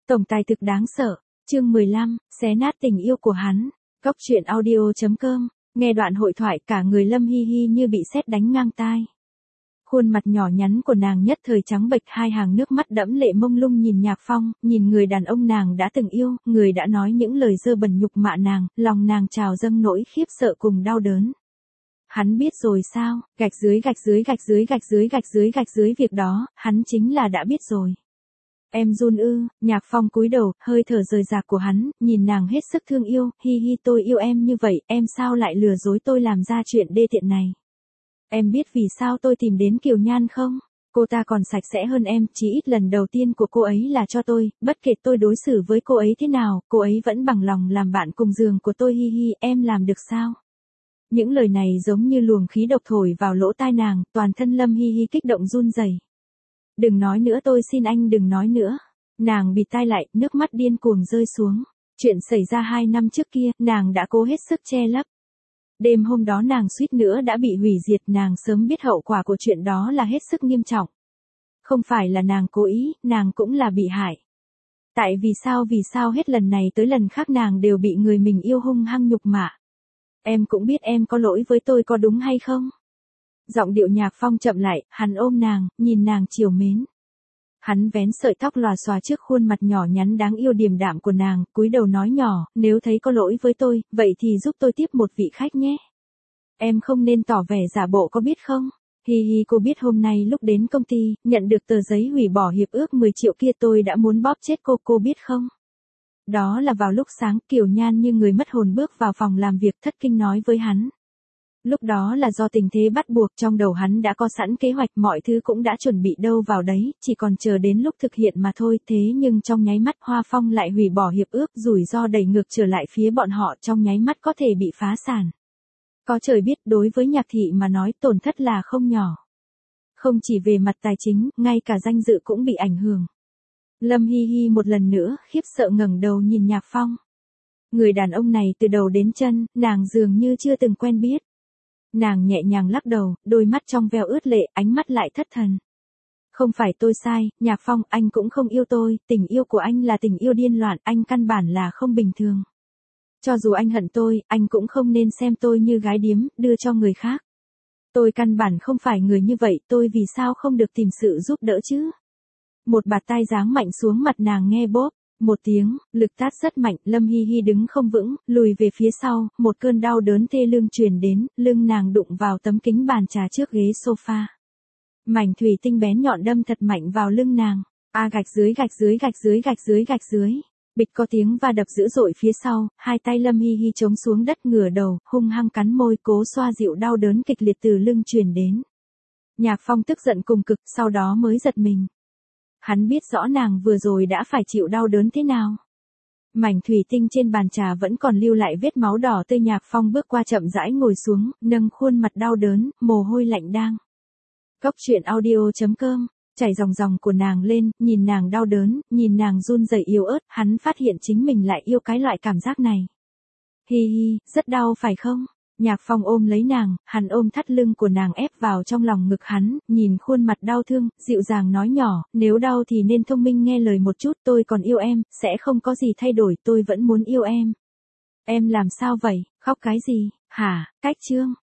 Tổng tài thực đáng sợ, chương 15, xé nát tình yêu của hắn. Góc truyện audio.com, nghe đoạn hội thoại cả người Lâm Hi Hi như bị sét đánh ngang tai. Khuôn mặt nhỏ nhắn của nàng nhất thời trắng bệch, hai hàng nước mắt đẫm lệ mông lung nhìn Nhạc Phong, nhìn người đàn ông nàng đã từng yêu, người đã nói những lời dơ bẩn nhục mạ nàng, lòng nàng trào dâng nỗi khiếp sợ cùng đau đớn. Hắn biết rồi sao, gạch dưới việc đó, hắn chính là đã biết rồi. Em run ư? Nhạc Phong cúi đầu, hơi thở rời rạc của hắn, nhìn nàng hết sức thương yêu, Hi Hi tôi yêu em như vậy, em sao lại lừa dối tôi làm ra chuyện đê tiện này? Em biết vì sao tôi tìm đến Kiều Nhan không? Cô ta còn sạch sẽ hơn em, chỉ ít lần đầu tiên của cô ấy là cho tôi, bất kể tôi đối xử với cô ấy thế nào, cô ấy vẫn bằng lòng làm bạn cùng giường của tôi. Hi Hi, em làm được sao? Những lời này giống như luồng khí độc thổi vào lỗ tai nàng, toàn thân Lâm Hi Hi kích động run rẩy. Đừng nói nữa, tôi xin anh đừng nói nữa. Nàng bịt tai lại, nước mắt điên cuồng rơi xuống. Chuyện xảy ra 2 năm trước kia, nàng đã cố hết sức che lấp. Đêm hôm đó nàng suýt nữa đã bị hủy diệt, nàng sớm biết hậu quả của chuyện đó là hết sức nghiêm trọng. Không phải là nàng cố ý, nàng cũng là bị hại. Tại vì sao hết lần này tới lần khác nàng đều bị người mình yêu hung hăng nhục mạ. Em cũng biết em có lỗi với tôi có đúng hay không? Giọng điệu Nhạc Phong chậm lại, hắn ôm nàng, nhìn nàng trìu mến. Hắn vén sợi tóc lòa xòa trước khuôn mặt nhỏ nhắn đáng yêu điềm đạm của nàng, cúi đầu nói nhỏ, nếu thấy có lỗi với tôi, vậy thì giúp tôi tiếp một vị khách nhé. Em không nên tỏ vẻ giả bộ có biết không? Hi Hi, cô biết hôm nay lúc đến công ty, nhận được tờ giấy hủy bỏ hiệp ước 10 triệu kia, tôi đã muốn bóp chết cô biết không? Đó là vào lúc sáng, Kiều Nhan như người mất hồn bước vào phòng làm việc, thất kinh nói với hắn. Lúc đó là do tình thế bắt buộc, trong đầu hắn đã có sẵn kế hoạch, mọi thứ cũng đã chuẩn bị đâu vào đấy, chỉ còn chờ đến lúc thực hiện mà thôi. Thế nhưng trong nháy mắt Hoa Phong lại hủy bỏ hiệp ước, rủi ro đẩy ngược trở lại phía bọn họ, trong nháy mắt có thể bị phá sản. Có trời biết, đối với Nhạc thị mà nói tổn thất là không nhỏ. Không chỉ về mặt tài chính, ngay cả danh dự cũng bị ảnh hưởng. Lâm Hi Hi một lần nữa khiếp sợ ngẩng đầu nhìn Nhạc Phong. Người đàn ông này từ đầu đến chân, nàng dường như chưa từng quen biết. Nàng nhẹ nhàng lắc đầu, đôi mắt trong veo ướt lệ, ánh mắt lại thất thần. Không phải tôi sai, Nhạc Phong, anh cũng không yêu tôi, tình yêu của anh là tình yêu điên loạn, anh căn bản là không bình thường. Cho dù anh hận tôi, anh cũng không nên xem tôi như gái điếm, đưa cho người khác. Tôi căn bản không phải người như vậy, tôi vì sao không được tìm sự giúp đỡ chứ? Một bạt tai giáng mạnh xuống mặt nàng, nghe bốp. Một tiếng, lực tát rất mạnh, Lâm Hi Hi đứng không vững, lùi về phía sau, một cơn đau đớn thê lương truyền đến, lưng nàng đụng vào tấm kính bàn trà trước ghế sofa. Mảnh thủy tinh bén nhọn đâm thật mạnh vào lưng nàng. Gạch dưới. Bịch có tiếng va đập dữ dội phía sau, hai tay Lâm Hi Hi chống xuống đất, ngửa đầu, hung hăng cắn môi, cố xoa dịu đau đớn kịch liệt từ lưng truyền đến. Nhạc Phong tức giận cùng cực, sau đó mới giật mình. Hắn biết rõ nàng vừa rồi đã phải chịu đau đớn thế nào. Mảnh thủy tinh trên bàn trà vẫn còn lưu lại vết máu đỏ tươi. Nhạc Phong bước qua chậm rãi ngồi xuống, nâng khuôn mặt đau đớn, mồ hôi lạnh đang. Góc truyện audio.com, chảy ròng ròng của nàng lên, nhìn nàng đau đớn, nhìn nàng run rẩy yếu ớt, hắn phát hiện chính mình lại yêu cái loại cảm giác này. Hi Hi, rất đau phải không? Nhạc Phong ôm lấy nàng, hắn ôm thắt lưng của nàng ép vào trong lòng ngực hắn, nhìn khuôn mặt đau thương, dịu dàng nói nhỏ, nếu đau thì nên thông minh nghe lời một chút, tôi còn yêu em, sẽ không có gì thay đổi, tôi vẫn muốn yêu em. Em làm sao vậy, khóc cái gì, hả, cách chương.